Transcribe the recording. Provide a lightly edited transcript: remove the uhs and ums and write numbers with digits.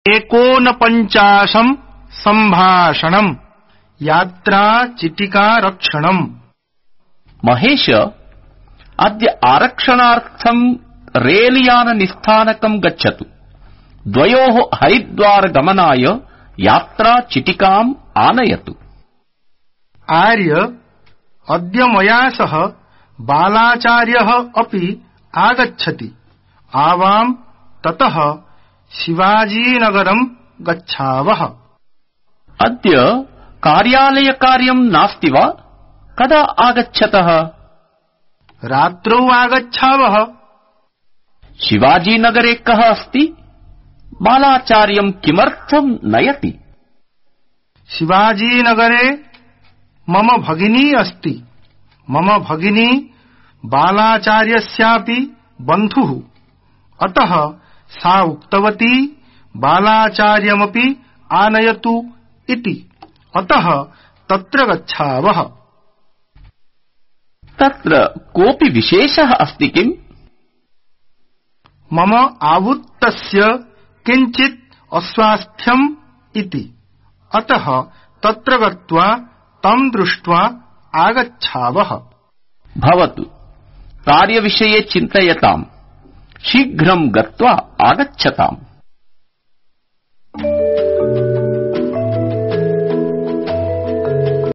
एकोनपञ्चाशं सम्भाषणम् यात्राचिटिकारक्षणम्। महेश, अद्य आरक्षणार्थं रेलयाननिस्थानकं गच्छतु। द्वयोः हरिद्वारगमनाय यात्राचिटिकाम् आनयतु। आर्य, अद्य मया सह बालाचार्यः अपि आगच्छति। आवां ततः शिवाजीनगरं गच्छावः। अद्य कार्यालयकार्यं नास्ति वा? कदा आगच्छतः? रात्रौ आगच्छावः। शिवाजीनगरे कः अस्ति? बालाचार्यं किमर्थं नयति? शिवाजीनगरे मम भगिनी अस्ति। मम भगिनी बालाचार्यस्यापि बन्धुः। अतः सा उक्तवती बालाचार्यमपि आनयतु इति। अतः तत्र गच्छावः। तत्र कोऽपि विशेषः अस्ति किम्? मम आवुत्तस्य किञ्चित् अस्वास्थ्यम् इति। अतः तत्र गत्वा तं दृष्ट्वा आगच्छावः। भवतु, कार्यविषये चिन्तयताम्। शीघ्रं गत्वा आगच्छताम्।